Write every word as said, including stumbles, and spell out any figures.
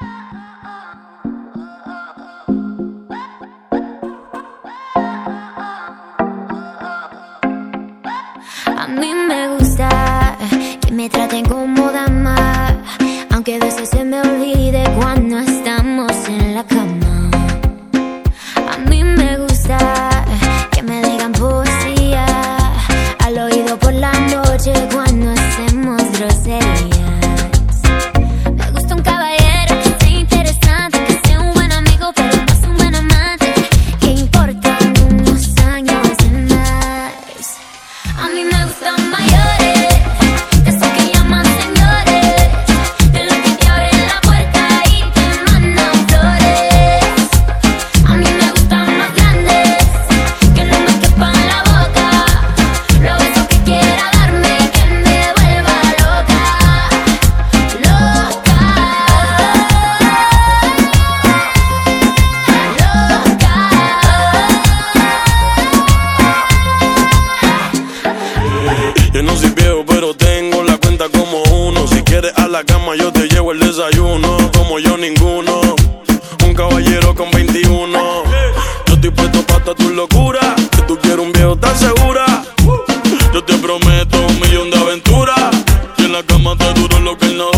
A mí me gusta que me traten como dama, aunque a veces se me olvide cuando estamos en la cama. A mí me gusta que me digan poesía al oído por la noche cuando hacemos groserías. Me gusta un caballero que sea interesante, que sea un buen amigo pero no es un buen amante, que importan unos años de más. A mí me gustan mayores, de esos que llaman señores, de los que te abren la puerta y te mandan flores. A mí me gustan más grandes, que no me quepan la boca, los besos que quiera darme, que me vuelva loca, loca, Yo no soy viejo, pero tengo la cuenta como uno. Si quieres a la cama, yo te llevo el desayuno. Como yo, ninguno. Un caballero con veintiuno. Yo estoy puesto pa' toda tu locura. Que tú quieres un viejo, ¿estás segura? Yo te prometo un millón de aventuras. Y en la cama te duro lo que él no